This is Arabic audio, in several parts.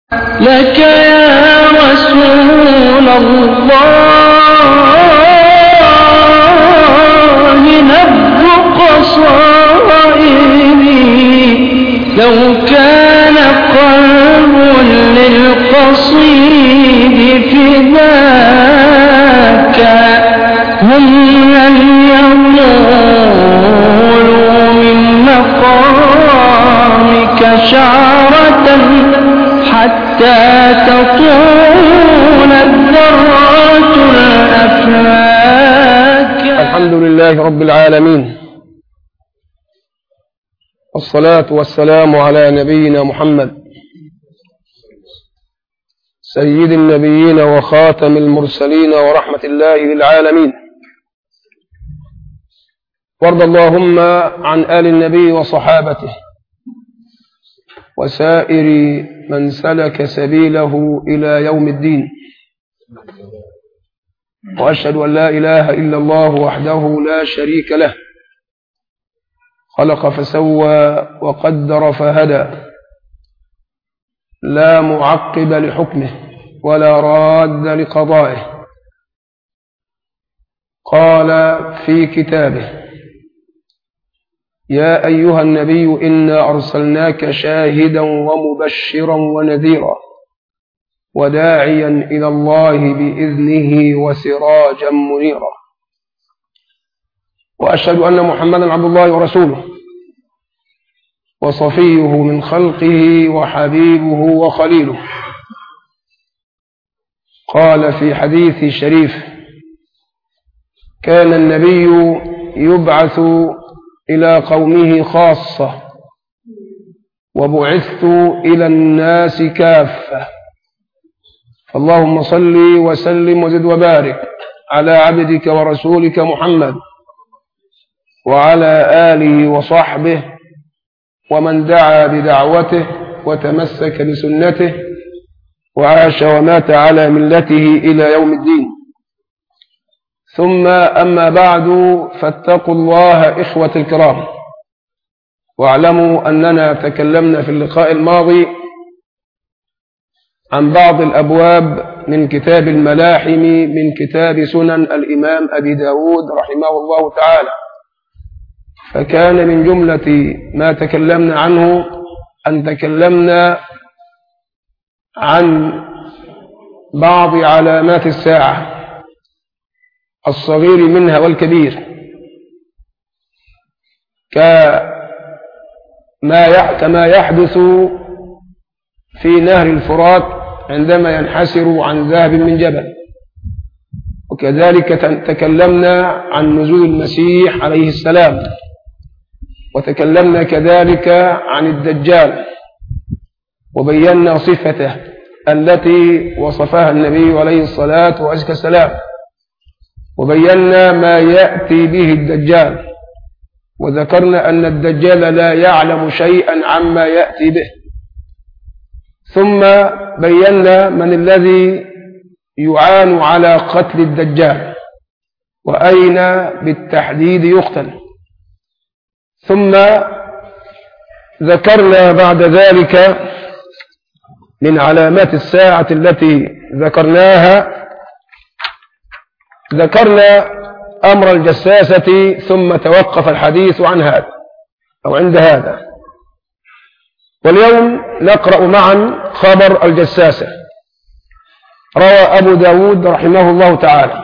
لك يا رسول الله نبض قصائدي لو كان قلب للقصيد فداك هم لن يقولوا من مقامك شعرة حتى تطول الذرات الأفلاك. الحمد لله رب العالمين، والصلاة والسلام على نبينا محمد سيد النبيين وخاتم المرسلين ورحمة الله للعالمين. وارض اللهم عن آل النبي وصحابته وسائر من سلك سبيله إلى يوم الدين. وأشهد أن لا إله إلا الله وحده لا شريك له، خلق فسوى وقدر فهدى، لا معقب لحكمه ولا راد لقضائه. قال في كتابه: يا أيها النبي إنا أرسلناك شاهدا ومبشرا ونذيرا وداعيا إلى الله بإذنه وسراجا منيرا. وأشهد أن محمدا عبد الله ورسوله وصفيه من خلقه وحبيبه وخليله. قال في حديث شريف: كان النبي يبعث إلى قومه خاصة وبعثت إلى الناس كافة. فاللهم صل وسلم وزد وبارك على عبدك ورسولك محمد وعلى آله وصحبه ومن دعا بدعوته وتمسك بسنته وعاش ومات على ملته إلى يوم الدين. ثم أما بعد، فاتقوا الله إخوة الكرام، واعلموا أننا تكلمنا في اللقاء الماضي عن بعض الأبواب من كتاب الملاحم من كتاب سنن الإمام أبي داود رحمه الله تعالى. فكان من جملة ما تكلمنا عنه أن تكلمنا عن بعض علامات الساعة، الصغير منها والكبير، كما يحدث في نهر الفرات عندما ينحسر عن ذهب من جبل. وكذلك تكلمنا عن نزول المسيح عليه السلام، وتكلمنا كذلك عن الدجال وبينا صفته التي وصفها النبي عليه الصلاة والسلام، وبينا ما يأتي به الدجال، وذكرنا أن الدجال لا يعلم شيئا عما يأتي به. ثم بينا من الذي يعان على قتل الدجال وأين بالتحديد يقتل. ثم ذكرنا بعد ذلك من علامات الساعة التي ذكرنا أمر الجساسة، ثم توقف الحديث عن هذا أو عند هذا. واليوم نقرأ معا خبر الجساسة. روى أبو داود رحمه الله تعالى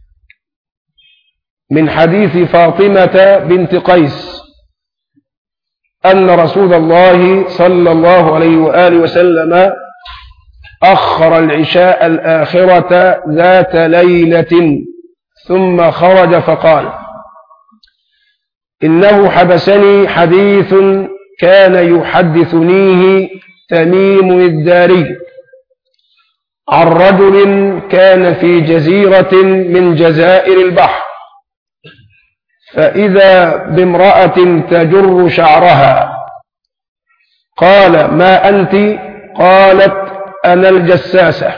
من حديث فاطمة بنت قيس أن رسول الله صلى الله عليه وآله وسلم أخر العشاء الآخرة ذات ليلة ثم خرج فقال: إنه حبسني حديث كان يحدثنيه تميم الداري عن رجل كان في جزيرة من جزائر البحر، فإذا بامرأة تجر شعرها. قال: ما أنت؟ قالت: أنا الجساسة.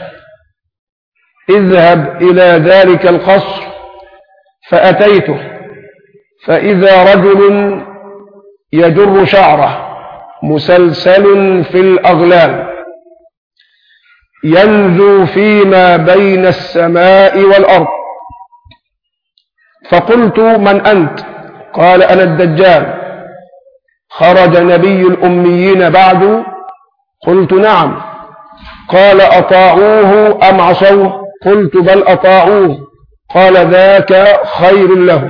اذهب إلى ذلك القصر. فأتيته فإذا رجل يجر شعره مسلسل في الأغلال، ينزو فيما بين السماء والأرض. فقلت: من أنت؟ قال: أنا الدجال. خرج نبي الأميين بعد؟ قلت: نعم. قال: أطاعوه أم عصوه؟ قلت: بل أطاعوه. قال: ذاك خير لهم.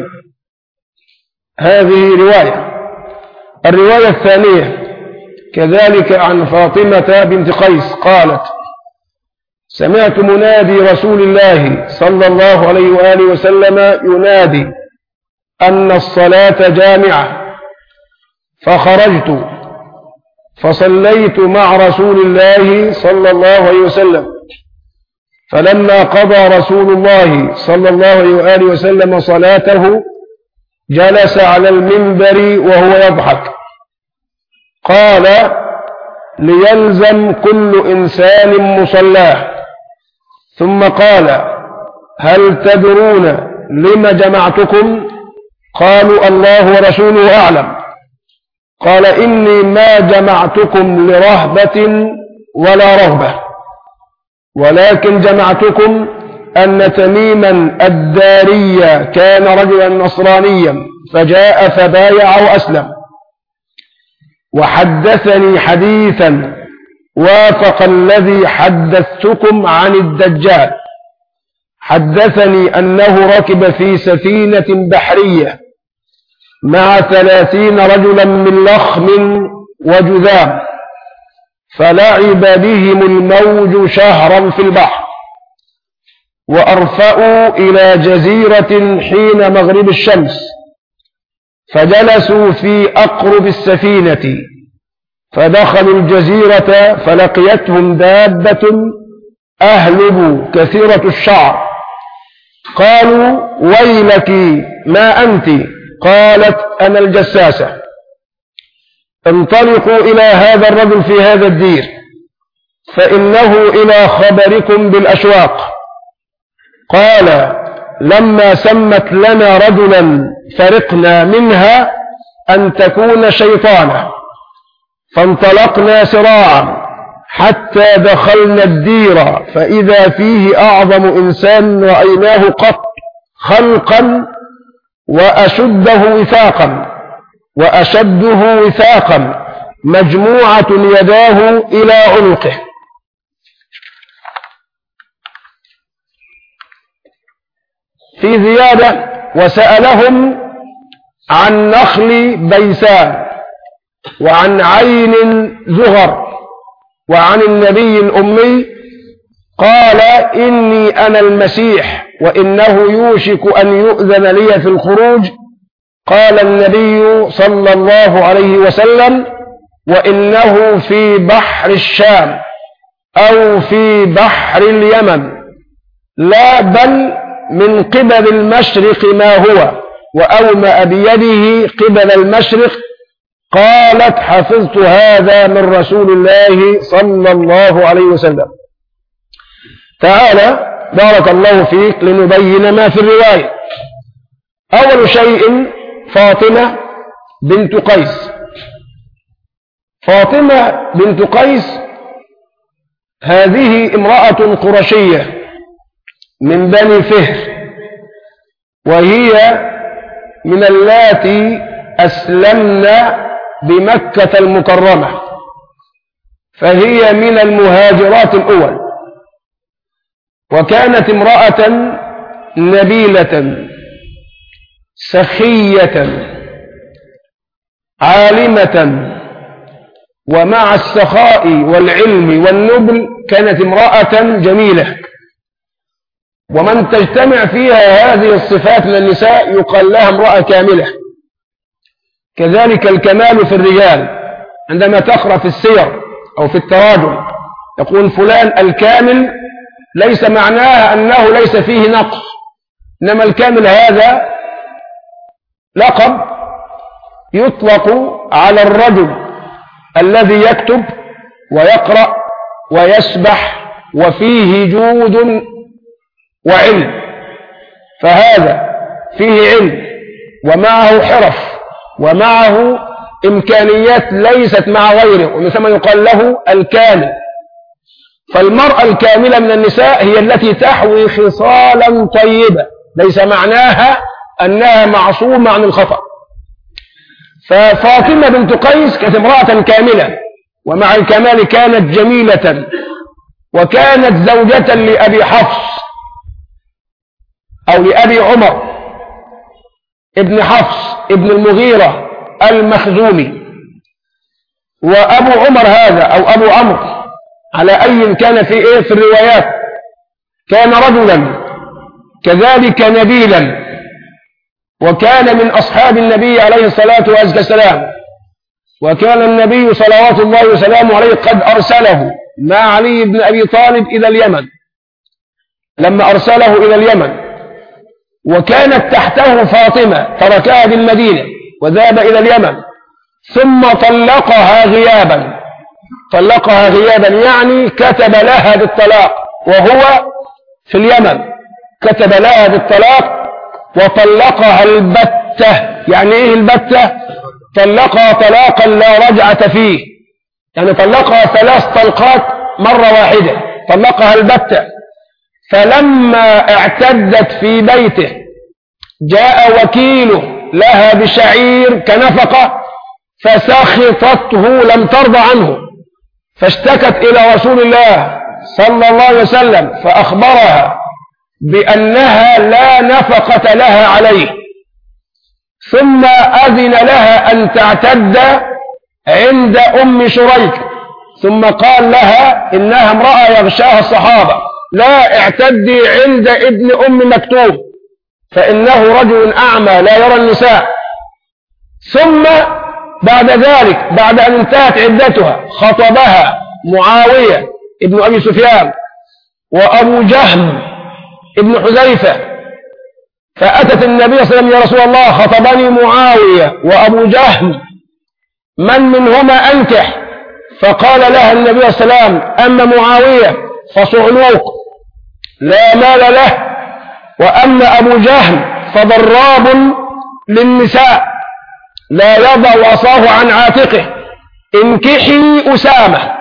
هذه رواية. الرواية الثانية كذلك عن فاطمة بنت قيس قالت: سمعت منادي رسول الله صلى الله عليه وآله وسلم ينادي أن الصلاة جامعة، فخرجت فصليت مع رسول الله صلى الله عليه وسلم، فلما قضى رسول الله صلى الله عليه وآله وسلم صلاته جلس على المنبر وهو يضحك. قال: ليلزم كل إنسان مصلاه. ثم قال: هل تدرون لم جمعتكم؟ قالوا: الله ورسوله أعلم. قال: إني ما جمعتكم لرهبة ولا رغبة، ولكن جمعتكم أن تميما الداري كان رجلا نصرانيا فجاء فبايع وأسلم، وحدثني حديثا وافق الذي حدثتكم عن الدجال. حدثني أنه ركب في سفينة بحرية مع 30 رجلا من لخم وجذام، فلعب بهم الموج شهرا في البحر، وأرفأوا إلى جزيرة حين مغرب الشمس، فجلسوا في أقرب السفينة، فدخلوا الجزيرة فلقيتهم دابة أهلب كثيرة الشعر. قالوا: ويلك ما أنت؟ قالت: أنا الجساسة. انطلقوا إلى هذا الرجل في هذا الدير، فإنه إلى خبركم بالأشواق. قال: لما سمت لنا رجلا فرقنا منها أن تكون شيطانا، فانطلقنا سراعا حتى دخلنا الدير، فإذا فيه أعظم إنسان رأيناه قط خلقا وأشده وثاقا، مجموعة يداه إلى عنقه. في زيادة: وسألهم عن نخل بيسان، وعن عين زغر، وعن النبي الأمي. قال: إني أنا المسيح، وإنه يوشك أن يؤذن لي في الخروج. قال النبي صلى الله عليه وسلم: وإنه في بحر الشام أو في بحر اليمن، لا بل من قبل المشرق ما هو، وأومأ بيده قبل المشرق. قالت: حفظت هذا من رسول الله صلى الله عليه وسلم. تعالى بارك الله فيك لنبين ما في الرواية. أول شيء فاطمة بنت قيس. فاطمة بنت قيس هذه امرأة قرشية من بني فهر، وهي من اللاتي أسلمن بمكة المكرمة، فهي من المهاجرات الأول، وكانت امرأة نبيلة سخية عالمة، ومع السخاء والعلم والنبل كانت امرأة جميلة. ومن تجتمع فيها هذه الصفات من النساء يقال لها امرأة كاملة. كذلك الكمال في الرجال، عندما تقرأ في السير أو في التراجم يقول فلان الكامل، ليس معناها أنه ليس فيه نقص، إنما الكامل هذا لقب يطلق على الرجل الذي يكتب ويقرأ ويسبح وفيه جود وعلم، فهذا فيه علم ومعه حرف ومعه إمكانيات ليست مع غيره، ومثل يقال له الكامل. فالمرأة الكاملة من النساء هي التي تحوي خصالا طيبة، ليس معناها أنها معصومة عن الخطأ. ففاطمة بنت قيس كانت امرأة كاملة، ومع الكمال كانت جميلة، وكانت زوجة لأبي حفص أو لأبي عمر ابن حفص ابن المغيرة المخزومي. وأبو عمر هذا أو أبو عمرو على أي كان في الروايات كان رجلا كذلك نبيلا، وكان من أصحاب النبي عليه الصلاة والسلام، وكان النبي صلوات الله وسلامه عليه قد أرسله مع علي بن أبي طالب إلى اليمن، لما أرسله إلى اليمن، وكانت تحته فاطمة تركها بالمدينة وذهب إلى اليمن، ثم طلقها غيابا. طلقها غيابا يعني كتب لها بالطلاق وهو في اليمن، كتب لها بالطلاق وطلقها البتة. يعني ايه البتة؟ طلقها طلاقا لا رجعة فيه، يعني طلقها 3 طلقات مرة واحدة، طلقها البتة. فلما اعتدت في بيته جاء وكيله لها بشعير كنفقة فسخطته، لم ترضى عنه، فاشتكت إلى رسول الله صلى الله عليه وسلم فأخبرها بأنها لا نفقة لها عليه، ثم أذن لها أن تعتد عند أم شريك، ثم قال لها إنها امرأة يغشاها الصحابة، لا اعتدي عند ابن أم مكتوم فإنه رجل أعمى لا يرى النساء. ثم بعد ذلك بعد أن انتهت عدتها خطبها معاوية ابن أبي سفيان وأبو جهم ابن حذيفة، فأتت النبي صلى الله عليه وسلم: يا رسول الله خطبني معاوية وأبو جهم، من منهما أنكح؟ فقال لها النبي صلى الله عليه وسلم: أما معاوية فصعلوك لا مال له، وأما أبو جهم فضراب للنساء لا يضع عصاه عن عاتقه، انكحي أسامة.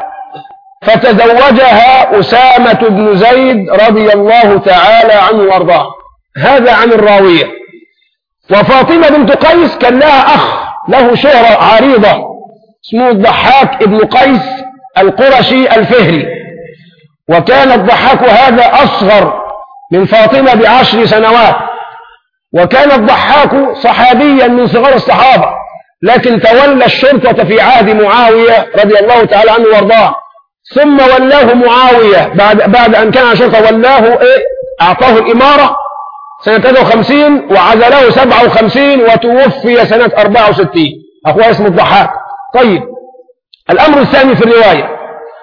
فتزوجها أسامة بن زيد رضي الله تعالى عنه وارضاه. هذا عن الراوية. وفاطمة بنت قيس كان لها أخ له شهرة عريضة اسمه الضحاك ابن قيس القرشي الفهري، وكان الضحاك هذا أصغر من فاطمة ب10 سنوات، وكان الضحاك صحابيا من صغار الصحابة، لكن تولى الشرطة في عهد معاوية رضي الله تعالى عنه وارضاه، ثم ولاه معاوية بعد أن كان شرطة ولاه أعطاه الإمارة سنة 53 وعزله 57 وتوفي سنة 64. أخوة اسمه الضحاك. طيب، الأمر الثاني في الرواية،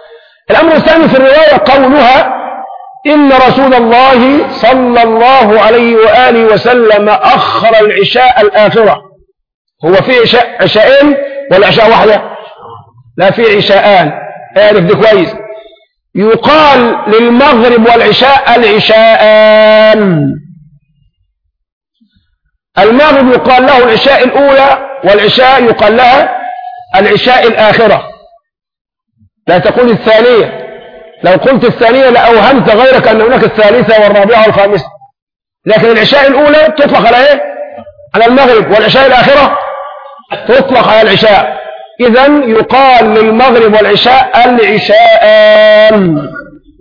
قولها إن رسول الله صلى الله عليه وآله وسلم أخر العشاء الآخرة. هو في عشاءين ولا عشاء واحدة؟ لا، في عشاءان، اعرف دي كويس. يقال للمغرب والعشاء العشاءان. المغرب يقال له العشاء الأولى، والعشاء يقال لها العشاء الآخرة. لا تقول الثانية، لو قلت الثانية لأوهمت غيرك أن هناك الثالثة والرابعة والخامسة، لكن العشاء الأولى تطلق على إيه؟ على المغرب، والعشاء الآخرة تطلق على العشاء. إذن يقال للمغرب والعشاء العشاءان.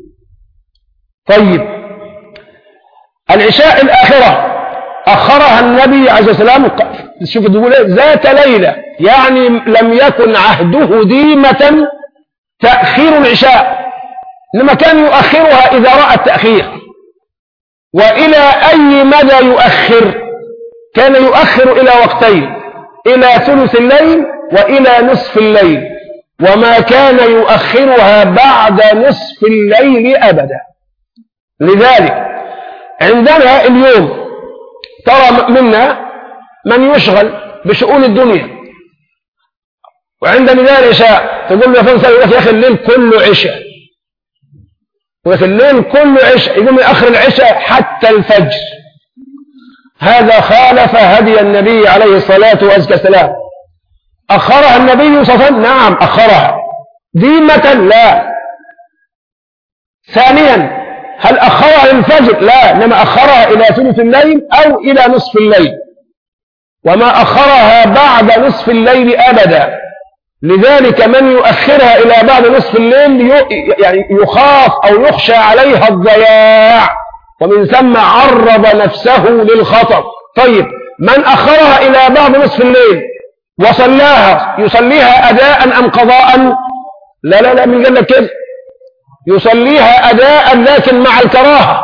طيب، العشاء الآخرة أخرها النبي عليه الصلاة والسلام، شوف تقول إيه؟ ذات ليلة، يعني لم يكن عهده ديمة تأخير العشاء، إنما كان يؤخرها إذا رأى التأخير. وإلى أي مدى يؤخر؟ كان يؤخر إلى وقتين، إلى ثلث الليل وإلى نصف الليل، وما كان يؤخرها بعد نصف الليل أبدا. لذلك عندنا اليوم ترى منا من يشغل بشؤون الدنيا، وعند نداء العشاء تقول له فين يقول لك يا أخي الليل كله عشاء، وفي الليل كله عشاء، يقوم يأخر العشاء حتى الفجر. هذا خالف هدي النبي عليه الصلاة والسلام. أخرها النبي صلى الله عليه وسلم؟ نعم أخرها. ديمة لا، ثانيا هل أخرها للفجر؟ لا، إنما أخرها إلى ثلث الليل أو إلى نصف الليل، وما أخرها بعد نصف الليل أبدا. لذلك من يؤخرها إلى بعد نصف الليل يعني يخاف أو يخشى عليها الضياع، ومن ثم عرض نفسه للخطر. طيب من أخرها إلى بعد نصف الليل وصلاها يصليها أداء أم قضاء؟ لا لا لا، من قال لك كده؟ يصليها أداء لكن مع الكراهة.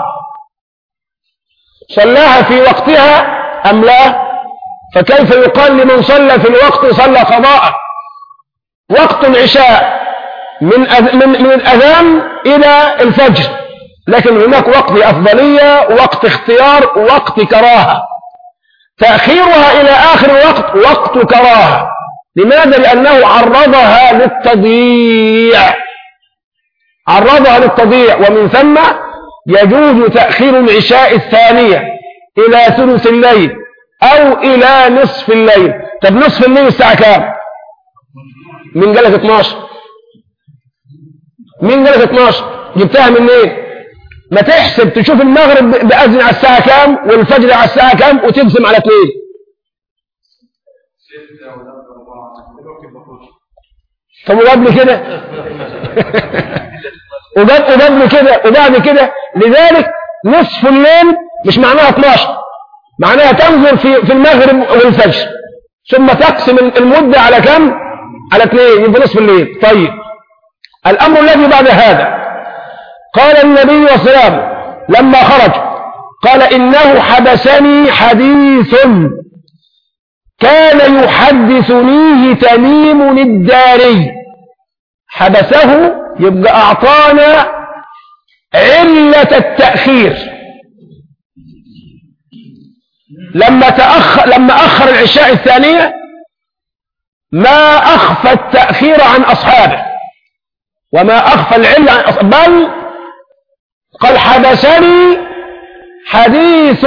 صلاها في وقتها أم لا؟ فكيف يقال لمن صلى في الوقت صلى قضاء؟ وقت العشاء من الأذان إلى الفجر، لكن هناك وقت أفضلية، وقت اختيار، وقت كراهة. تأخيرها إلى آخر الوقت وقت كراهة. لماذا؟ لأنه عرضها للتضييع، عرضها للتضييع. ومن ثم يجوز تأخير العشاء الثانية إلى ثلث الليل أو إلى نصف الليل. طب نصف الليل الساعة كام؟ مين قالك 12؟ مين قالك 12؟ جبتها منين؟ ما تحسب تشوف المغرب بأذن على الساعة كام والفجر على الساعة كام وتقسم على 2. طب وقبل كده وقبل كده وبعد كده. لذلك نصف الليل مش معناها 12، معناها تنظر في المغرب والفجر ثم تقسم المدة على كم؟ على 2، يبقى نصف الليل. طيب الأمر الذي بعد هذا، قال النبي صلى الله عليه وسلم لما خرج قال إنه حبسني حديث كان يحدثنيه تميم الداري. حبسه يبقى أعطانا علة التأخير. لما أخر العشاء الثانية ما أخفى التأخير عن أصحابه وما أخفى العلة عن أصحابه، بل قال حدثني حديث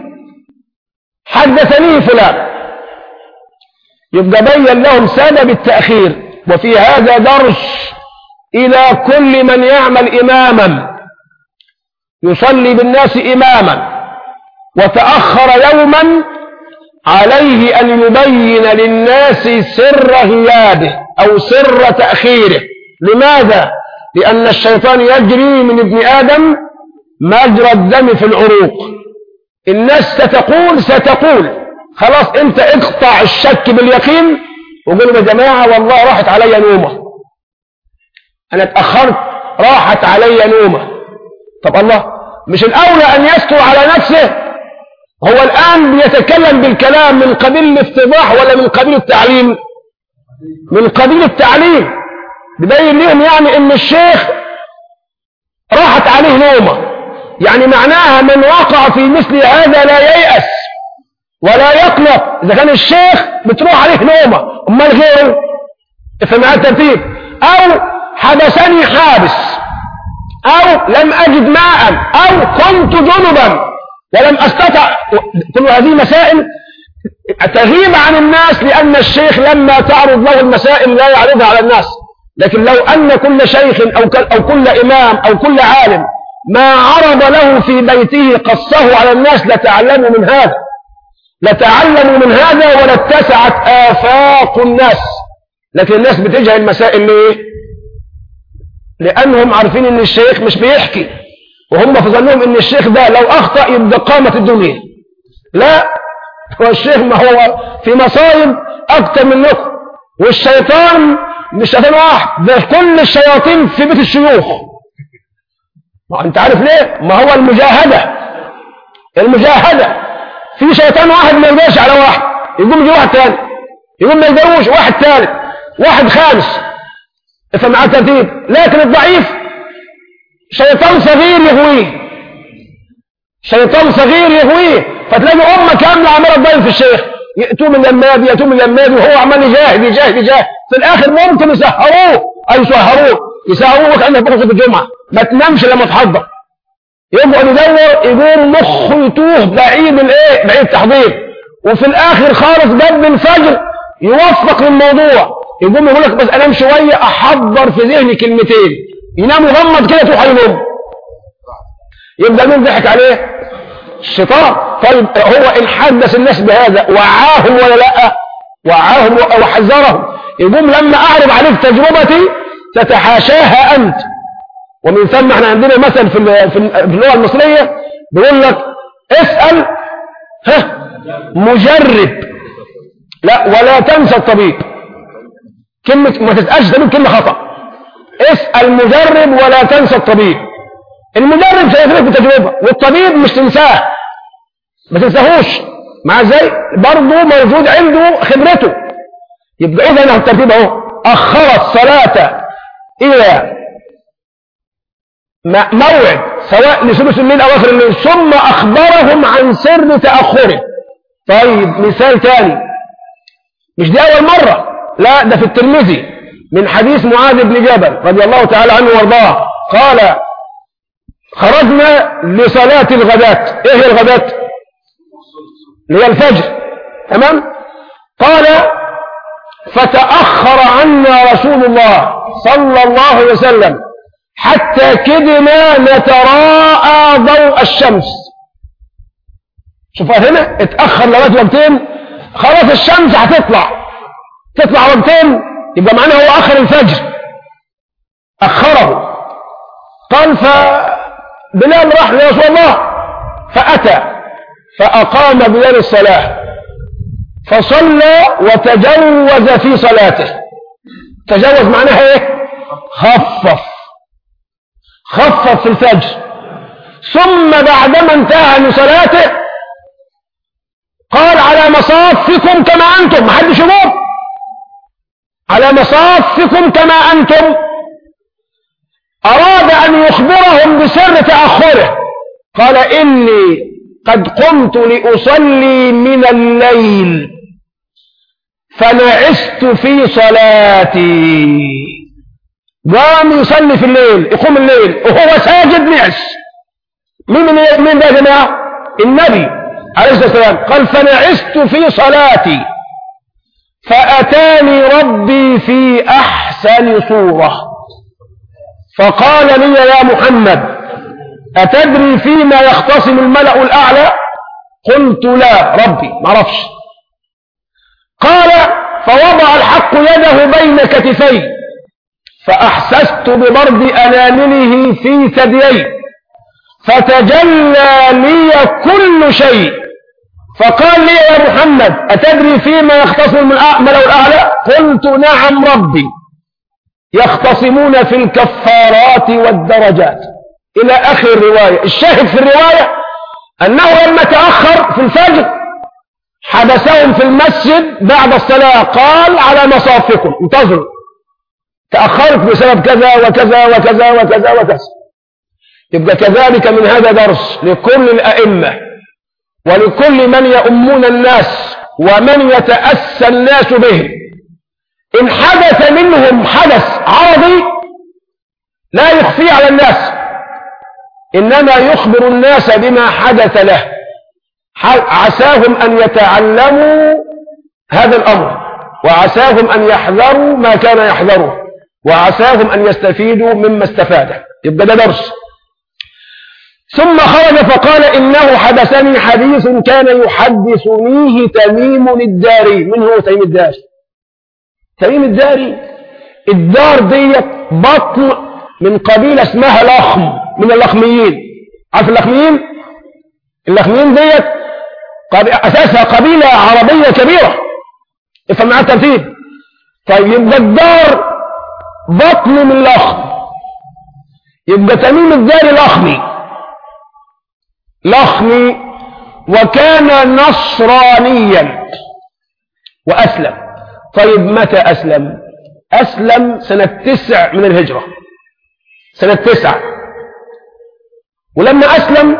حدثني فلان. يبقى بين لهم سبب التأخير. وفي هذا درس إلى كل من يعمل إماما، يصلي بالناس إماما وتأخر يوما، عليه أن يبين للناس سر غيابه أو سر تأخيره. لماذا؟ لأن الشيطان يجري من ابن آدم مجرى الدم في العروق. الناس ستقول خلاص انت اقطع الشك باليقين وقول يا جماعة والله راحت علي نومة، انا اتأخرت راحت علي نومة. طب الله، مش الأولى أن يستر على نفسه؟ هو الآن بيتكلم بالكلام من قبيل الافتضاح ولا من قبيل التعليم؟ من قبيل التعليم. بيبين لهم يعني ان الشيخ راحت عليه نومة، يعني معناها من وقع في مثل هذا لا ييأس ولا يقلق. إذا كان الشيخ بتروح عليه نومة أمال غيره؟ افهم الترتيب. أو حبسني حابس، أو لم أجد ماء، أو كنت جنبا ولم أستطع. كل هذه مسائل تغيب عن الناس، لأن الشيخ لما تعرض له المسائل لا يعرضها على الناس. لكن لو أن كل شيخ أو كل إمام أو كل عالم ما عرض له في بيته قصه على الناس لتعلموا من هذا، لتعلموا من هذا ولاتسعت آفاق الناس. لكن الناس بتجهل المسائل ليه؟ لأنهم عارفين ان الشيخ مش بيحكي، وهم في ظنهم ان الشيخ ده لو أخطأ يبقى قامت الدنيا. لا، هو الشيخ ما هو في مصايب أكتر منكم. والشيطان مش شيطان واحد، ده كل الشياطين في بيت الشيوخ. ما انت عارف ليه؟ ما هو المجاهدة في شيطان واحد ما يقدرش على واحد، يقوم يجي واحد تاني، يقوم ما يقدروش واحد ثالث، واحد خامس. افهم معاه ترتيب. لكن الضعيف شيطان صغير يهويه، شيطان صغير يهويه. فتلاقي أمة كاملة عمالة تضيف في الشيخ، يأتوا من لماد وهو عمال يجاهد. في الآخر ممكن يسهروه وكأنه بكرة في الجمعة ما تنامش لما تحضر. يبقى يدور يقوم مخه يتوه بعيد التحضير، وفي الآخر خالص قبل الفجر يوفق للموضوع، يقوم يقول لك بس أنام شوية أحضر في ذهني كلمتين، ينام مغمض كده تروح ينام يبقى مين ضحك عليه؟ الشيطان. طيب هو إن حدث الناس بهذا وعاهم ولا لا؟ وعاهم وحذرهم. يقوم لما أعرض عليك تجربتي تتحاشاها أنت. ومن ثم احنا عندنا مثل في اللغة المصرية بيقول لك اسأل مجرب لا ولا تنسى الطبيب. كلمة ما تسألش طبيب كلمة خطأ. اسأل مجرب ولا تنسى الطبيب. المجرب سيفرق بالتجربة والطبيب مش تنساه، ما تنساهوش مع ازاي برضه موجود عنده خبرته. يبقى اذا الترتيب اهو اخر الصلاة الى موعد سواء لثلث الليل او اخر الليل ثم اخبرهم عن سر تأخره. طيب مثال تاني، مش دي اول مرة، لا ده في الترمذي من حديث معاذ بن جبل رضي الله تعالى عنه وارضاه قال خرجنا لصلاة الغداة. ايه هي الغداة؟ اللي هي الفجر، تمام. قال فتأخر عنا رسول الله صلى الله عليه وسلم حتى كدنا نتراءى ضوء الشمس. شوف هنا اتأخر لغاية وقتين، خلاص الشمس تطلع وقتين، يبقى معناه هو أخر الفجر، أخره. قال فبلال راح لرسول الله فأتى فأقام بلال الصلاة فصلى وتجوز في صلاته. تجوز معناها ايه؟ خفف في الفجر. ثم بعدما انتهى من صلاته قال على مصافكم كما أنتم، محدش يقوم، على مصافكم كما أنتم. أراد أن يخبرهم بسر تأخره. قال إني قد قمت لأصلي من الليل فنعست في صلاتي. قام يصلي في الليل، يقوم الليل وهو ساجد نعس. مين ده يا جماعة؟ النبي عليه الصلاة والسلام قال فنعست في صلاتي فأتاني ربي في أحسن صورة فقال لي يا محمد أتدري فيما يختصم الملأ الأعلى؟ قلت لا ربي ما اعرفش. قال فوضع الحق يده بين كتفي فأحسست ببرد أنامله في ثديي فتجلى لي كل شيء فقال لي يا محمد أتدري فيما يختصم الملأ الأعلى؟ قلت نعم ربي يختصمون في الكفارات والدرجات إلى آخر الرواية. الشاهد في الرواية أنه لما تأخر في الفجر حبسهم في المسجد بعد الصلاة قال على مصافكم انتظروا، تأخرت بسبب كذا وكذا وكذا وكذا وكذا. يبقى كذلك من هذا درس لكل الأئمة ولكل من يؤمون الناس ومن يتأسى الناس به. إن حدث منهم حدث عرضي لا يخفي على الناس، إنما يخبر الناس بما حدث له، عساهم أن يتعلموا هذا الأمر وعساهم أن يحذروا ما كان يحذره وعساهم أن يستفيدوا مما استفاده. يبقى ده درس. ثم خرج فقال إنه حدثني حديث كان يحدثنيه تميم الداري. من هو تميم الداري؟ تميم الداري الدار ديت بطن من قبيلة اسمها لخم من اللخميين. عارف اللخميين؟ اللخميين ديت أساسها قبيلة عربية كبيرة. افهم معايا الترتيب. طيب يبقى الدار بطن من لخم، يبقى تميم الداري لخمي وكان نصرانيا وأسلم. طيب متى أسلم؟ أسلم سنة 9 من الهجرة، سنة 9. ولما أسلم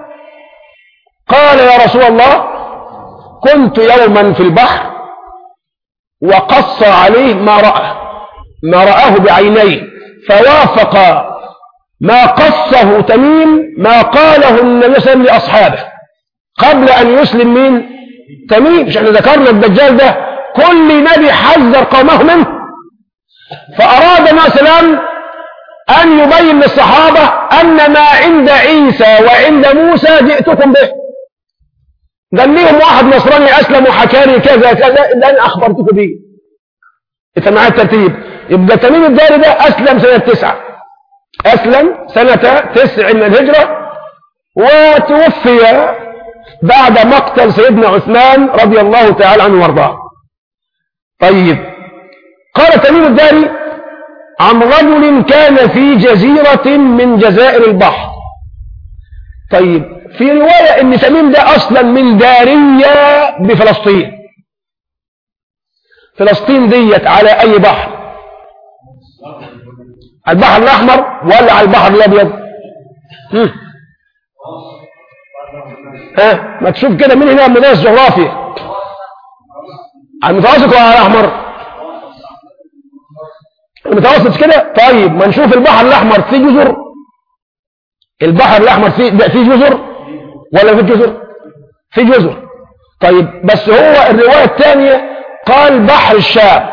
قال يا رسول الله كنت يوما في البحر وقص عليه ما رآه بعينيه فوافق ما قصه تميم ما قاله النبي صلى الله عليه وسلم لأصحابه قبل أن يسلم مين؟ تميم. مش احنا ذكرنا الدجال ده كل نبي حذر قومه منه، فأراد النبي صلى الله عليه وسلم أن يبين للصحابة أن ما عند عيسى وعند موسى جئتكم به. قال لهم واحد نصراني أسلم وحكاني كذا كذا اللي أنا أخبرتكم به. إذا معاه الترتيب يبقى تميم الداري ده أسلم سنة 9. أسلم سنة 9 من الهجرة، وتوفي بعد مقتل سيدنا عثمان رضي الله تعالى عنه وارضاه. طيب، قال تميم الداري عن رجل كان في جزيرة من جزائر البحر. طيب، في رواية ان تميم ده اصلا من دارية بفلسطين. فلسطين ديت على اي بحر؟ على البحر الاحمر ولا على البحر الابيض؟ ما تشوف كده من هنا مدرس جغرافيا، على المتوسط ولا على الاحمر؟ المتوسط كده. طيب، ما نشوف البحر الاحمر فيه جزر. البحر الاحمر فيه جزر ولا فيه جزر؟ فيه جزر. طيب، بس هو الروايه الثانيه قال بحر الشام.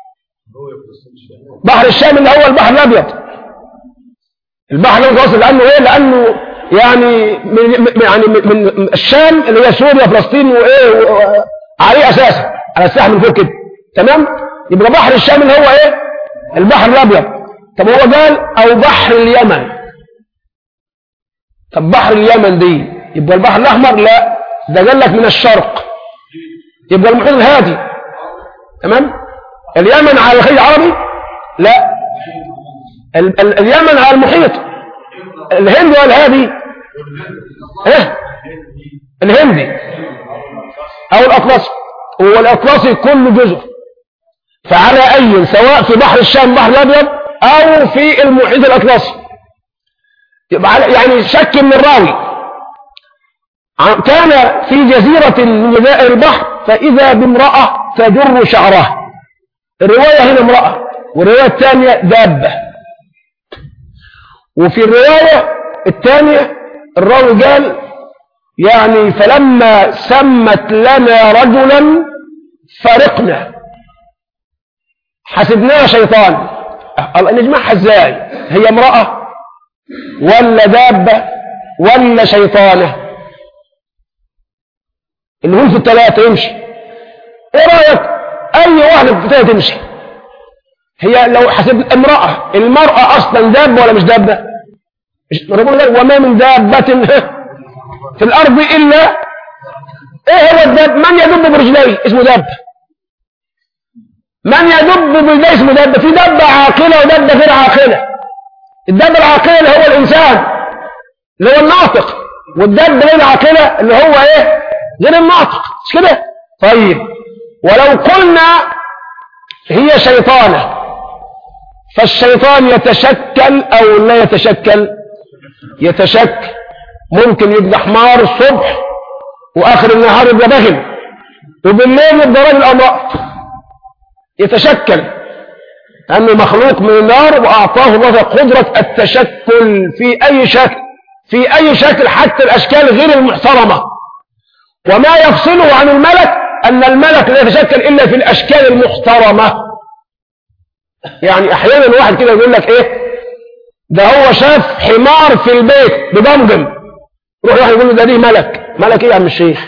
بحر الشام اللي هو البحر الابيض. البحر المتوسط لانه ايه؟ لانه يعني من الشام اللي هي سوريا فلسطين وايه عليه اساسا على الساحل من فوق كده. تمام؟ يبقى بحر الشام اللي هو ايه؟ البحر الابيض. طب هو قال او بحر اليمن. طب بحر اليمن دي يبقى البحر الاحمر؟ لا، ده قال لك من الشرق، يبقى المحيط الهادي. تمام؟ اليمن على الخليج العربي؟ لا، اليمن على المحيط الهندي ولا الهادي؟ ايه؟ الهندي او الاطلسي. هو الاطلسي كله جزر. فعلى اي سواء في بحر الشام البحر الابيض او في المحيط الاطلسي. يبقى يعني شك من الراوي. كان في جزيرة من جزائر البحر فاذا بامرأة تجر شعرها. الرواية هنا امرأة، والرواية الثانية دابة. وفي الرواية الثانية الراوي قال يعني فلما سمت لنا رجلا فرقنا حسبناها شيطان. نجمعها ازاي؟ هي امرأة ولا دابة ولا شيطانة؟ اللي هم في الثلاثة يمشي. ايه رأيك اي واحدة في الثلاثة تمشي؟ هي لو حسب امرأة، المرأة اصلا دابة ولا مش دابة؟ ربنا قال وما من دابة في الارض الا ايه هو الداب؟ من يدب برجليه اسمه دابة. من يدب برجليه اسمه دابة. في دابة عاقلة ودابة غير عاقلة. الدابة العاقلة اللي هو الانسان اللي هو الناطق، والدابة غير العاقلة اللي هو ايه؟ غير الناطق. مش كده؟ طيب، ولو قلنا هي شيطانة فالشيطان يتشكل او لا يتشكل؟ يتشكل. ممكن يبقى حمار الصبح واخر النهار يبقى بغل وبالليل يبقى راجل او امرأة. يتشكل انه مخلوق من النار واعطاه الله قدرة التشكل في اي شكل، في اي شكل حتى الاشكال غير المحترمة. وما يفصله عن الملك ان الملك لا يتشكل الا في الاشكال المحترمة. يعني احيانا واحد كده يقول لك ايه ده هو شاف حمار في البيت بضمجم، يروح واحد يقول له ده دي ملك. ملك ايه يا عم الشيخ؟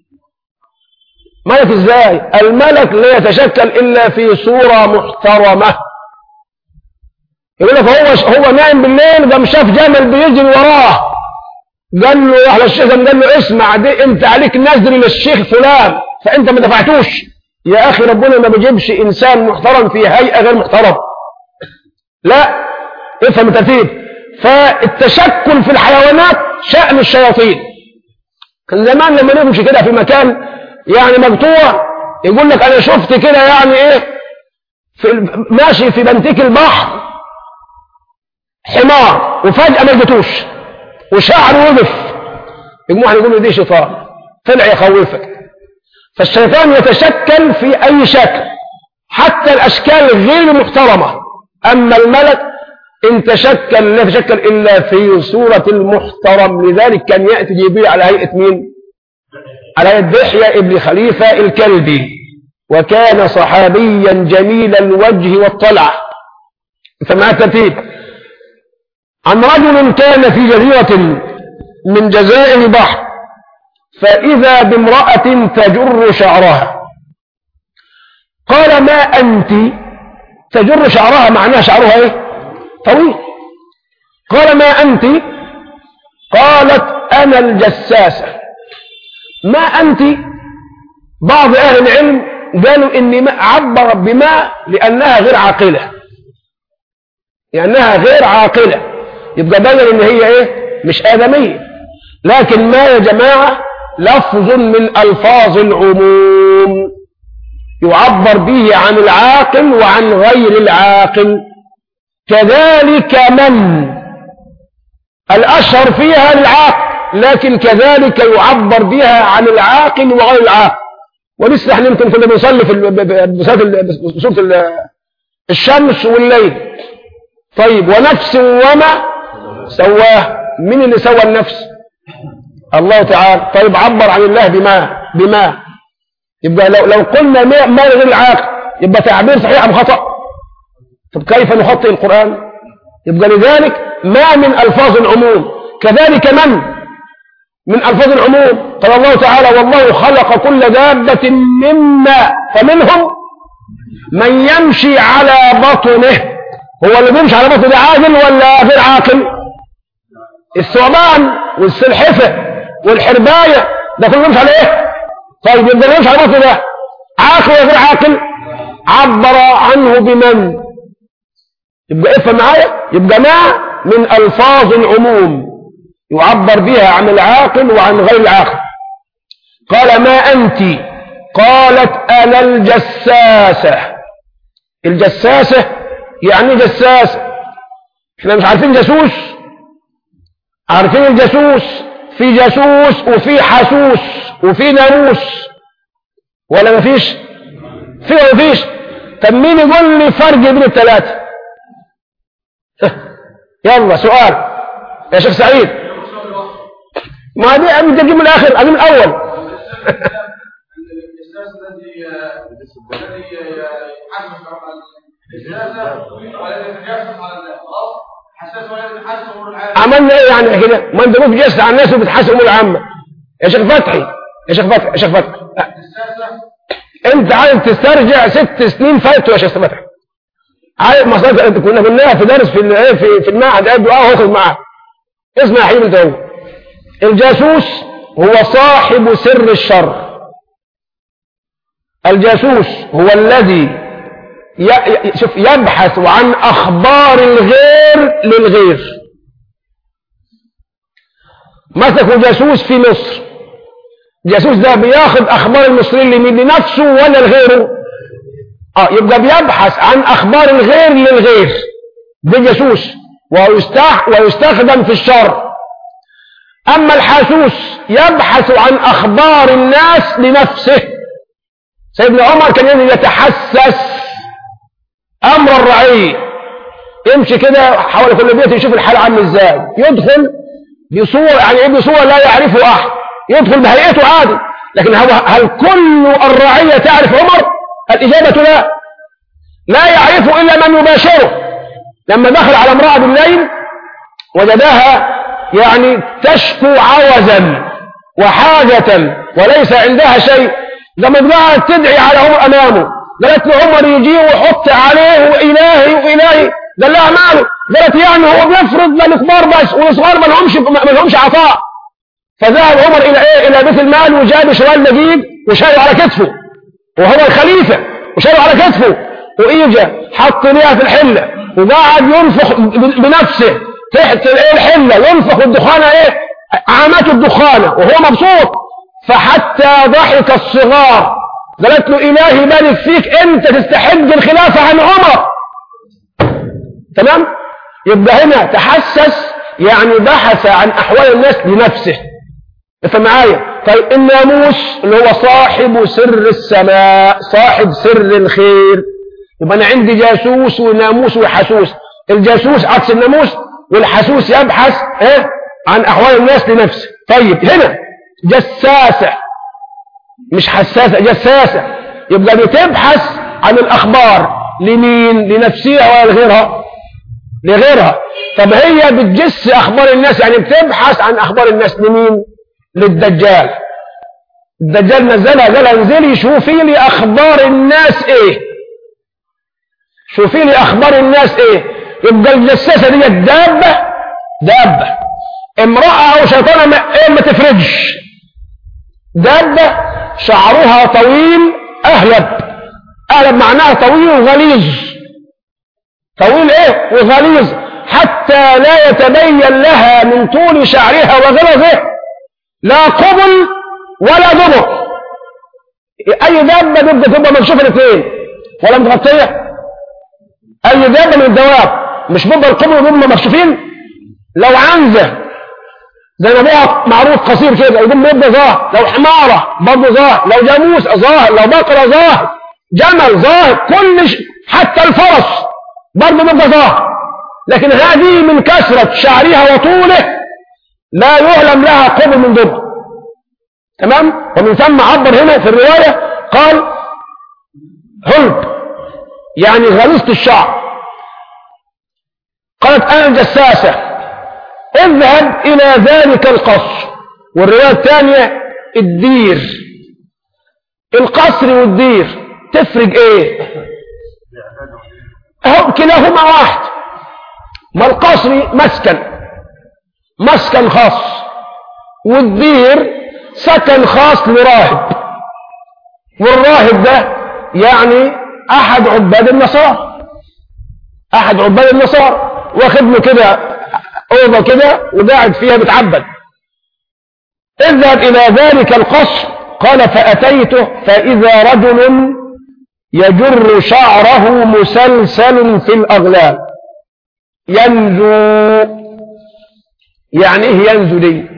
ملك ازاي؟ الملك لا يتشكل الا في صورة محترمة. يقول لك هو نايم بالليل قام شاف جمل بيجري وراه، قال له على الشيخ، قال له اسمع دي انت عليك نذر للشيخ فلان فانت ما دفعتوش. يا اخي ربنا ما بيجيبش انسان محترم في هيئة غير محترم. لا، افهم الترتيب. فالتشكل في الحيوانات شأن الشياطين. كان زمان لما نمشي كده في مكان يعني مقطوع يقول لك انا شفت كده يعني ايه ماشي في بنتيك البحر حمار وفجأة ما لقيتوش وشعره وقف، يقوم له دي شيطان طلع يخوفك. فالشيطان يتشكل في اي شكل حتى الاشكال غير محترمة. اما الملك ان تشكل لا يتشكل الا في صورة المحترم. لذلك كان يأتي جبريل على هيئة مين؟ على هيئة دحية ابن خليفة الكلبي، وكان صحابيا جميل الوجه والطلعة. فمع الترتيب عن رجل كان في جزيرة من جزائر بحر، فإذا بامرأة تجر شعرها. قال ما أنت؟ تجر شعرها معناها شعرها ايه؟ طويل. قال ما أنت؟ قالت أنا الجساسة. ما أنت؟ بعض أهل العلم قالوا إن عبر بما لأنها غير عاقلة، لأنها غير عاقلة، يبقى بين إن هي إيه؟ مش آدمية. لكن ما يا جماعة لفظ من ألفاظ العموم يعبر به عن العاقل وعن غير العاقل. كذلك من الأشهر فيها للعاقل، لكن كذلك يعبر بها عن العاقل وغير العاقل. ولسه احنا يمكن كنا بنصلي في سورة الشمس والليل. طيب ونفس وما سواه، من اللي سوى النفس؟ الله تعالى. طيب عبر عن الله بما يبقى لو قلنا ما غير العاقل يبقى تعبير صحيح ام خطأ؟ طب كيف نخطئ القرآن؟ يبقى لذلك ما من ألفاظ العموم، كذلك من ألفاظ العموم. قال الله تعالى والله خلق كل دابة مما، فمنهم من يمشي على بطنه. هو اللي بيمشي على بطنه ده عاقل ولا غير عاقل؟ الثعبان والسلحفة والحرباية ده كله بيمشي على ايه؟ طيب يبقى اللي بيمشي على بطنه ده عاقل ولا غير عاقل؟ عبر عنه بمن؟ يبقى افهم معايا، يبقى ما من ألفاظ العموم يعبر بها عن العاقل وعن غير العاقل. قال ما أنت؟ قالت أنا الجساسة. الجساسة يعني جساسة. احنا مش عارفين جاسوس؟ عارفين الجاسوس، في جاسوس وفي حاسوس وفي ناموس، ولا مفيش؟ فيه ومفيش؟ طب مين يقول لي فرق بين الثلاثة؟ يلا سؤال يا شيخ سعيد. ما دي انت تجيب من الاخر، ادي من الاول. عملنا ايه يعني كده؟ ما انت مو بتجسس على الناس وبتحاسب امور عامه. يا شيخ فتحي انت عايز تسترجع 6 سنين فاتوا يا شيخ فتحي. عارف مصادر انت كنا قلناها في درس في المعهد ابو هاخد معاه. اسمع يا حبيبي انت هو. الجاسوس هو صاحب سر الشر. الجاسوس هو الذي يبحث عن اخبار الغير للغير. مسكوا جاسوس في مصر، الجاسوس ده بياخد اخبار المصريين لمين؟ لنفسه ولا لغيره؟ يبقى بيبحث عن اخبار الغير للغير، ده جاسوس ويستخدم في الشر. اما الحاسوس يبحث عن اخبار الناس لنفسه. سيدنا عمر كان يتحسس امر الرعية، يمشي كده حول كل بيت يشوف الحال عامل ازاي، يدخل بصورة يعني ايه؟ بصورة لا يعرفه احد، يدخل بهيئته عادي. لكن هل كل الرعية تعرف عمر؟ الإجابة لا يعرفه إلا من يباشره. لما دخل على امرأة بالليل وجدها يعني تشكو عوزا وحاجة وليس عندها شيء، لما قعدت تدعي على عمر أمامه، قالت له عمر يجي ويحط عليه وإلهي، قال لها ماله؟ قالت يعني هو بيفرض للكبار بس والصغار ما لهمش عطاء. فذهب عمر إلى بيت المال وجاب شوال دقيق وشاله على كتفه، وهو الخليفة، وشاله على كتفه، وإجا حط ليها في الحلة وقعد ينفخ بنفسه تحت الحلة، ينفخ الدخانة عامته الدخانة وهو مبسوط. فحتى ضحك الصغار، قالت له إلهي بارك فيك، أنت تستحق الخلافة عن عمر. تمام؟ يبقى هنا تحسس يعني بحث عن أحوال الناس لنفسه. افهم معايا؟ طيب الناموس اللي هو صاحب سر السماء، صاحب سر الخير. يبقى أنا عندي جاسوس وناموس وحسوس. الجاسوس عكس الناموس، والحسوس يبحث عن أحوال الناس لنفسه. طيب هنا جساسة، مش حساسة، جساسة. يبقى بتبحث عن الأخبار لمين؟ لنفسها ولا لغيرها؟ لغيرها. طب هي بتجس أخبار الناس، يعني بتبحث عن أخبار الناس لمين؟ للدجال. الدجال نزلها انزلي شوفي لي أخبار الناس إيه، شوفي لي أخبار الناس إيه. يبقى الجساسة دي دابة امرأة أو شيطانة ما تفرجش. دابة شعرها طويل أهلب معناها طويل وغليظ. طويل إيه وغليظ، حتى لا يتبين لها من طول شعرها وغلظه لا قبل ولا دبر. أي دابة تبقى مكشوفة الاثنين ولا متغطية؟ أي دابة من الدواب مش بيبقى القبل والدبر مكشوفين؟ لو عنزة زي ما ابوها معروف قصير كده يقوم بيبقى ظاهر، لو حمارة برضه ظاهر، لو جاموس ظاهر، لو بقرة ظاهر، جمل ظاهر، حتى الفرس برضه بيبقى ظاهر. لكن هذه من كثرة شعرها وطوله لا يعلم لها قبل من دبر. تمام؟ ومن ثم عبر هنا في الرواية قال هلب يعني غليظة الشعر. قالت أنا الجساسة اذهب إلى ذلك القصر. والرواية الثانية الدير. القصر والدير تفرق ايه؟ كلاهما واحد. ما القصر مسكن خاص، والدير سكن خاص لراهب، والراهب ده يعني أحد عباد النصارى واخد له كده أوضة كده وقاعد فيها بتعبد. اذهب إلى ذلك القصر. قال فأتيته فإذا رجل يجر شعره مسلسل في الأغلال ينزو. يعني ايه ينزو دي؟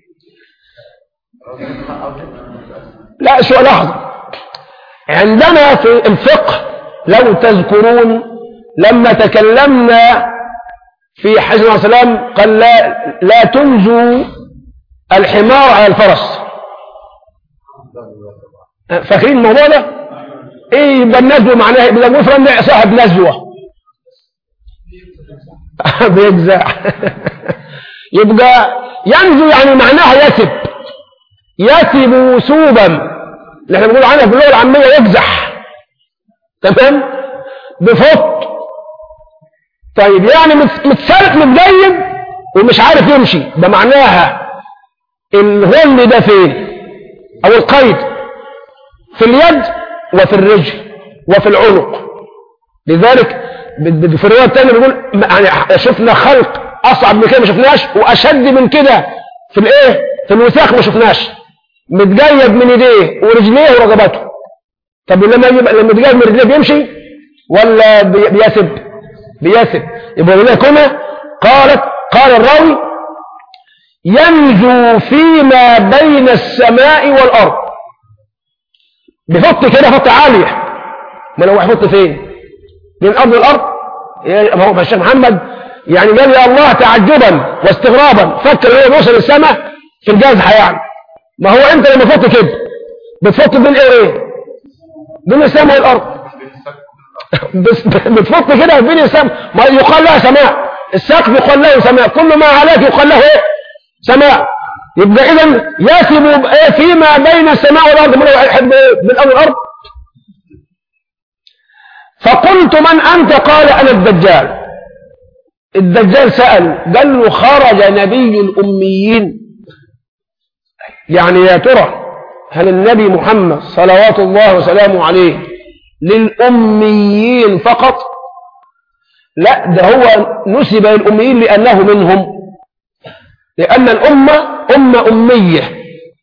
لا سؤال لحظة. عندنا في الفقه لو تذكرون لما تكلمنا في حديث النبي صلى الله عليه وسلم قال لا تنزو الحمار على الفرس. فاكرين الموضوع ده؟ ايه يبقى النزوة معناها؟ يبقى نقول صاحب نزوة بيجزع. يبقى ينزو يعني معناها يثب وثوبا اللي احنا بنقول عنها في اللغة العامية يجزح. تمام؟ بفط. طيب يعني متسلق متجيب ومش عارف يمشي، ده معناها الغل ده فين؟ او القيد في اليد وفي الرجل وفي العنق. لذلك في الرواية الثانية بيقول يعني شفنا خلق اصعب من كده ما شفناش، واشد من كده في الايه؟ في الوثاق ما شفناش. متجيب من ايديه ورجليه ورقبته. طب لما متجيب من رجليه بيمشي ولا بيثب؟ يبقى هناك هنا قال الراوي ينزو فيما بين السماء والارض. بيحط كده خط عاليه. ما لو يحط فين؟ بين الارض والارض. ما هو الشيخ محمد يعني قال يا الله تعجبا واستغرابا، فكر هو بيوصل السماء في الجزحه يعني. ما هو انت لما تحط كده بتحط بين ايه؟ بين السماء والارض. بتفط كده بين السماء، ما يقال لها سماء. السقف يقال له سماء، كل ما عليك يقال له ايه؟ سماء. يبقى اذا يثب فيما بين السماء والارض. من يحب من اول الارض. فقلت من انت؟ قال انا الدجال. الدجال سأل قال له خرج نبي الاميين؟ يعني يا ترى هل النبي محمد صلوات الله وسلامه عليه للأميين فقط؟ لا، ده هو نسب للأميين لأنه منهم، لأن الأمة أمية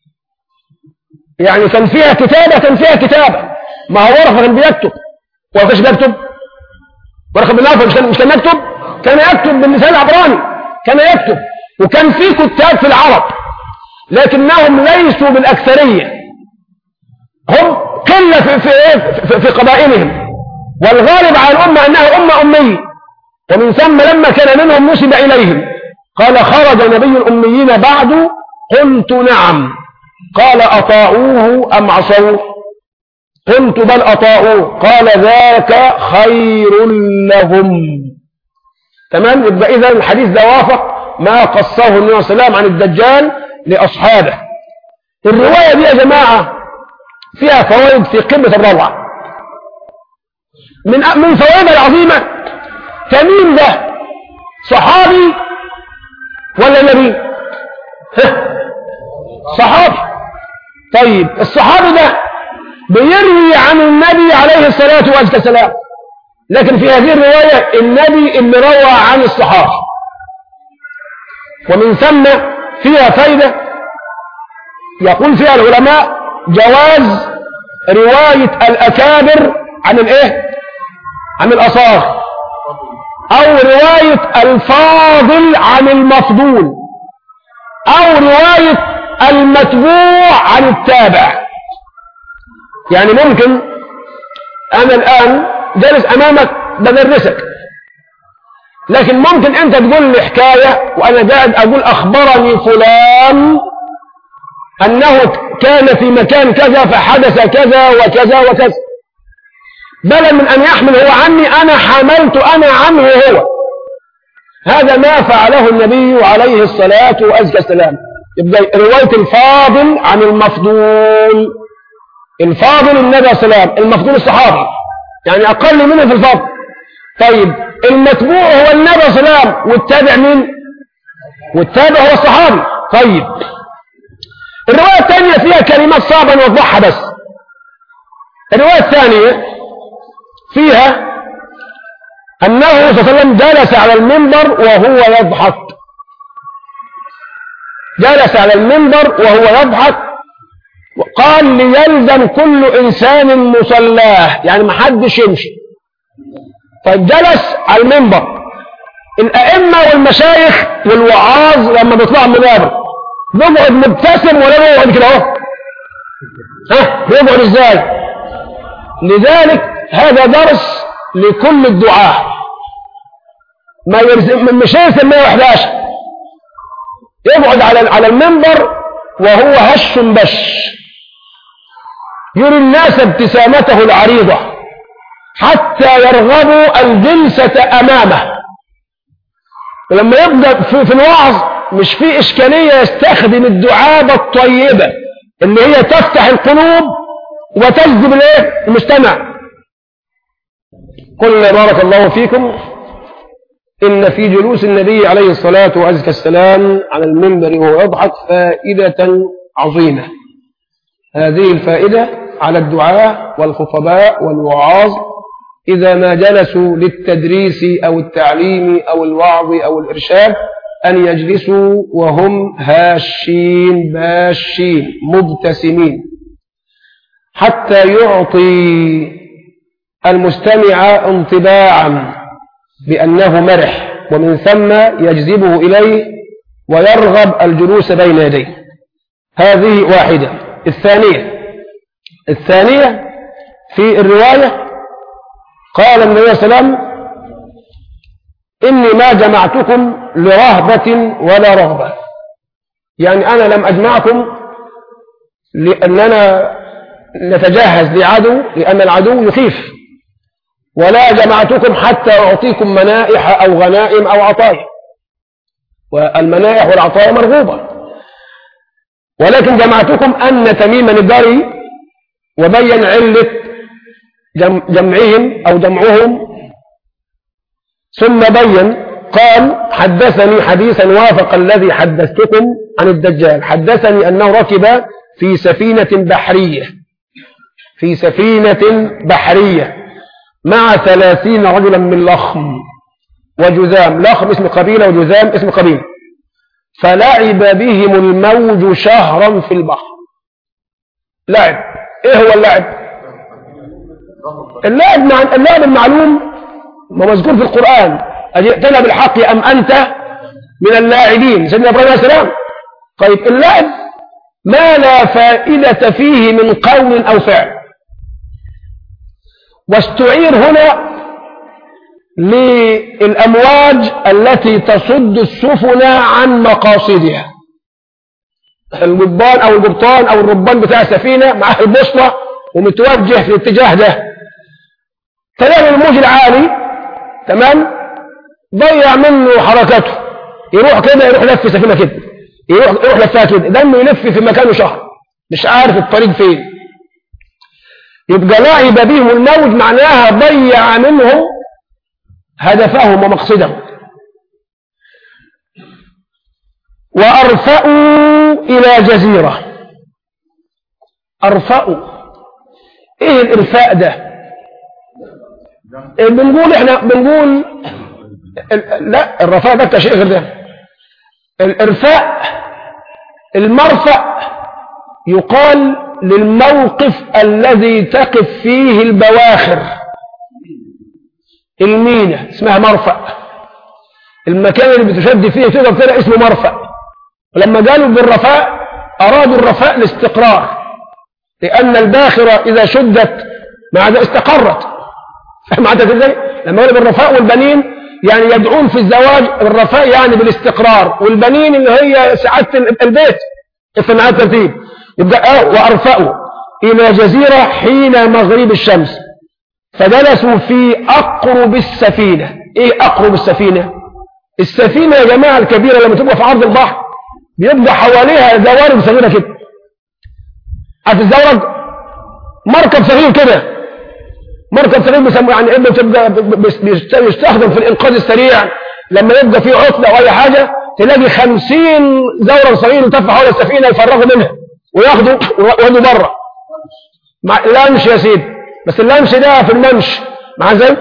يعني كان فيها كتابة. ما هو ورقة كان بيكتب وكاش بيكتب ورقة بالنافع مش كان يكتب؟ كان يكتب باللسان العبراني، كان يكتب. وكان في كتاب في العرب لكنهم ليسوا بالأكثرية، هم قلة في قبائلهم، والغالب على الأمة أنها أمة أمية. ومن ثم لما كان منهم نسب إليهم. قال خرج نبي الأميين بعد؟ قلت نعم. قال أطاعوه أم عصوه؟ قلت بل أطاعوه. قال ذاك خير لهم. تمام. يبقى إذا الحديث ده وافق ما قصه النبي صلى الله عليه وسلم عن الدجال لأصحابه. الرواية دي يا جماعة فيها فوائد في قمة الروعة. من فوائدها العظيمة، تميم ده صحابي ولا نبي؟ صحابي. طيب الصحابي ده بيروي عن النبي عليه الصلاة والسلام، لكن في هذه الرواية النبي اللي روى عن الصحابة، ومن ثم فيها فايدة يقول فيها العلماء جواز رواية الأكابر عن الإيه؟ عن الأصاغر، أو رواية الفاضل عن المفضول، أو رواية المتبوع عن التابع. يعني ممكن أنا الآن جالس أمامك بدرسك، لكن ممكن أنت تقول لي حكاية وأنا قاعد أقول أخبرني فلان أنه كان في مكان كذا فحدث كذا وكذا وكذا، بل من أن يحمل هو عني أنا حملت أنا عنه هو. هذا ما فعله النبي عليه الصلاة والسلام. يبقى رواية الفاضل عن المفضول، الفاضل النبي صلى الله عليه وسلم، المفضول الصحابي يعني أقل منه في الفضل. طيب المتبوع هو النبي صلى الله عليه وسلم، والتابع مين؟ والتابع هو الصحابي. طيب الرواية الثانية فيها كلمات صعبة نوضحها بس. الرواية الثانية فيها أنه صلى الله عليه وسلم جلس على المنبر وهو يضحك، جلس على المنبر وهو يضحك، وقال ليلزم كل إنسان مصلاه، يعني ما حدش يمشي. طيب جلس على المنبر، الأئمة والمشايخ والوعاظ لما بيطلعوا من المنبر بيقعد مبتسم ولا بيقعد كده اهو؟ بيقعد ازاي؟ لذلك هذا درس لكل الدعاة، ما مش يرسم 111 يقعد على المنبر وهو هش بش يري الناس ابتسامته العريضة حتى يرغبوا الجلسة أمامه. ولما يبدأ في الوعظ مش في إشكالية، يستخدم الدعابة الطيبة اللي هي تفتح القلوب وتجذب المستمع. قلنا بارك الله فيكم إن في جلوس النبي عليه الصلاة والسلام على المنبر وهو يضحك فائدة عظيمة. هذه الفائدة على الدعاة والخطباء والوعاظ إذا ما جلسوا للتدريس أو التعليم أو الوعظ أو الإرشاد أن يجلسوا وهم هاشين باشين مبتسمين حتى يعطي المستمع انطباعا بأنه مرح، ومن ثم يجذبه إليه ويرغب الجلوس بين يديه. هذه واحدة. الثانية في الرواية قال النبي صلى الله عليه وسلم إني ما جمعتكم لرهبة ولا رغبة، يعني أنا لم أجمعكم لأننا نتجهز لعدو، لأن العدو يخيف، ولا جمعتكم حتى أعطيكم منائح أو غنائم أو عطايا، والمنائح والعطايا مرغوبة، ولكن جمعتكم أن تميما الداري وبين علة جمعهم أو جمعهم، ثم بين قال حدثني حديثا وافق الذي حدثتكم عن الدجال، حدثني أنه ركب في سفينة بحرية مع 30 رجلا من لخم وجذام. لخم اسم قبيلة وجذام اسم قبيلة، فلعب بهم الموج شهرا في البحر. لعب ايه هو اللعب؟ اللعب المعلوم مذكور في القرآن، أجئتنا بالحق أم أنت من اللاعبين، سيدنا إبراهيم عليه السلام. طيب اللعب ما لا فائدة فيه من قول أو فعل، واستعير هنا للأمواج التي تصد السفن عن مقاصدها. القبطان أو القبطان أو الربان بتاع السفينة معه البوصلة ومتوجه في الاتجاه ده، تلاقي الموج العالي تمام ضيع منه حركته، يروح كده، يروح لف سفينة كده، يروح لفها كده، ده انه يلف في مكانه شهر مش عارف الطريق فين. يبقى لعب بهم الموج معناها ضيع منهم هدفهم ومقصدهم. وأرفأوا إلى جزيرة. أرفأوا، إيه الإرفاء ده؟ احنا بنقول لا، الرفاء ده شيء غير ده. الإرفاء، المرفأ يقال للموقف الذي تقف فيه البواخر، المينة اسمها مرفأ، المكان اللي بتشد فيه تقف كده اسمه مرفأ. ولما قالوا بالرفاء أرادوا الرفاء الاستقرار، لأن الباخرة إذا شدت مع ذا استقرت. فهم عدد ازاي؟ لما قالوا بالرفاء والبنين يعني يدعون في الزواج، الرفاء يعني بالاستقرار، والبنين اللي هي سعادة البيت. افهم معايا الترتيب. يبقى وأرفأوا إلى جزيرة حين مغرب الشمس فجلسوا في أقرب السفينة. إيه أقرب السفينة؟ السفينة يا جماعة الكبيرة لما تبقى في عرض البحر بيبقى حواليها زوارق صغيرة كده. عارف الزورق؟ مركب صغير كده، مركب صغير بيسموه يعني بتبقى بيستخدم في الإنقاذ السريع. لما يبقى فيه عطلة أو أي حاجة تلاقي 50 زورق صغير يلتف حول السفينة يفرغوا منها وياخدوا بره. اللانش يا سيدي، بس اللانش ده في المنش مع زي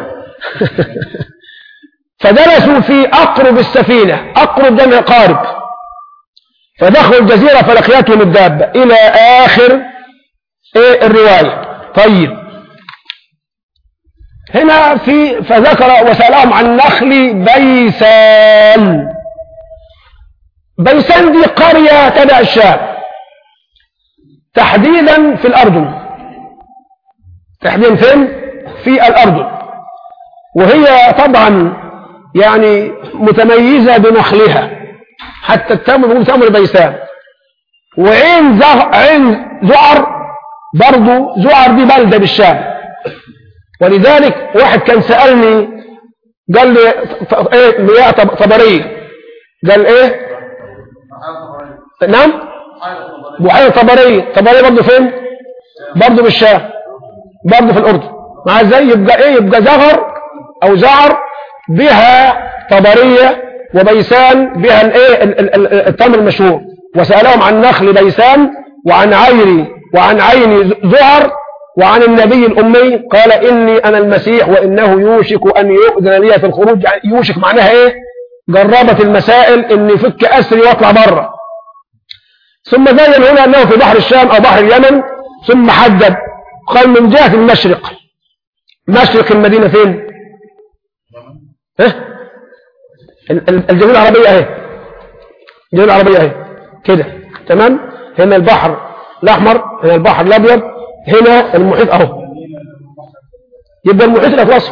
فجلسوا في أقرب السفينة، أقرب جمع قارب، فدخلوا الجزيرة فلقيتهم الدابة إلى آخر الرواية. طيب هنا فذكر وسألهم عن نخل بيسان. بيسان دي قرية تبع الشام، تحديدا في الأردن. تحديدا فين؟ في الأردن. وهي طبعا يعني متميزة بنخلها، حتى التمر بيقول تمر بيسان. وعين زعر، برضو زعر دي بلدة بالشام. ولذلك واحد كان سألني قال لي ايه مياه طبرية؟ قال ايه؟ نعم بحيرة طبرية. طبرية برضو فين؟ برضو بالشام، برضو في الأردن. مع ازاي؟ يبقى ايه؟ يبقى زغر او زعر بها طبرية، وبيسان بها الايه التمر المشهور. وسألهم عن نخل بيسان وعن عين زهر وعن النبي الأمي. قال إني أنا المسيح وإنه يوشك أن يؤذن لي في الخروج. يعني يوشك معناها إيه؟ جربت المسائل إن يفك أسري واطلع بره. ثم بين هنا أنه في بحر الشام أو بحر اليمن. ثم حدد قال من جهة المشرق. مشرق المدينة فين؟ الجزيرة العربية اهي، الجزيرة العربية اهي كده تمام. هنا البحر الأحمر، هنا البحر الأبيض، هنا المحيط اهو. يبقى المحيط الأطلسي.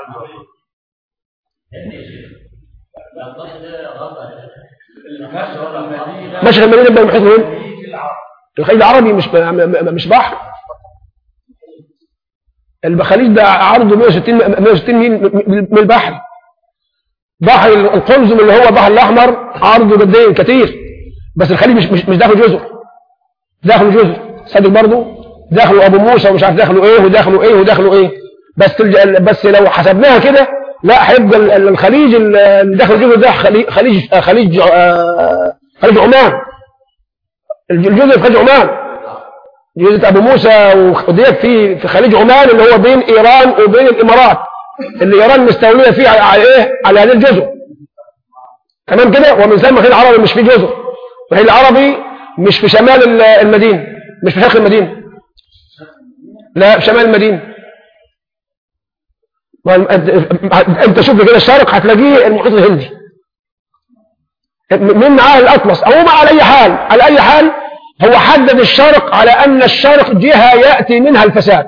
مشرق المدينة يبقى المحيط وين؟ الخليج العربي مش بحر. الخليج ده عرضه 160 ميل من البحر. بحر القلزم اللي هو البحر الأحمر عرضه قدين كتير، بس الخليج مش داخل جزر، داخل جزر صدق برضه، داخلوا أبو موسى ومش عارف داخلوا إيه وداخلوا إيه وداخلوا إيه. بس لو حسبناها كده لا، هيبقى الخليج اللي داخل جزر ده خليج عمان. الجزر في خليج عمان، جزيرة أبو موسى وديت في خليج عمان اللي هو بين إيران وبين الإمارات، اللي إيران مستولية فيه على إيه؟ على هذه الجزر. تمام كده. ومن ثم الخليج العربي مش في جزر، الخليج العربي مش في شمال المدينة، مش في شرق المدينة، لا في شمال المدينة. أنت شوف كده الشرق هتلاقيه المحيط الهندي من معاه الأطلس أو على أي حال هو حدد الشرق على أن الشرق جهة يأتي منها الفساد.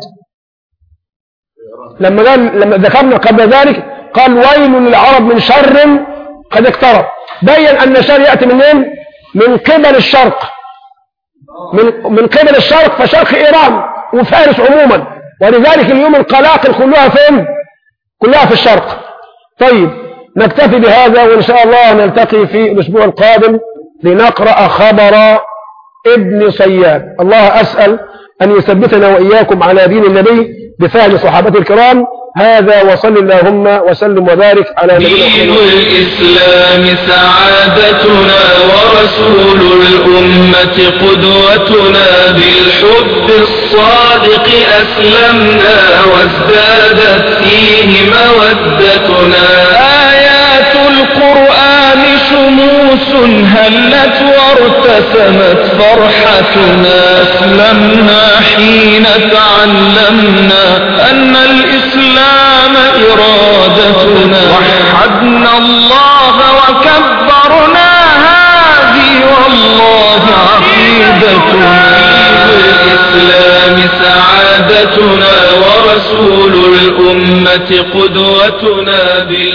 لما ذكرنا قبل ذلك قال ويل للعرب من شر قد اقترب. بين أن الشر يأتي منين؟ من قبل الشرق، من قبل الشرق، فشرق إيران وفارس عموما. ولذلك اليوم القلاقل كلها فين؟ كلها في الشرق. طيب نكتفي بهذا، وإن شاء الله نلتقي في الأسبوع القادم لنقرأ خبر ابن صياد. الله أسأل أن يثبتنا وإياكم على دين النبي بفهم صحابته الكرام. هذا وصل اللهم وسلم وبارك على نبينا محمد. دين الإسلام سعادتنا ورسول الأمة قدوتنا، بالحب الصادق أسلمنا وازدادت فيه مودتنا. آيات القرآن شموس هلت وارتسمت فرحتنا، أسلمنا حين تعلمنا أن الإسلام إرادتنا، وحدنا الله وكبرنا هذه والله عقيدتنا. الإسلام سعادتنا ورسول الأمة قدوتنا.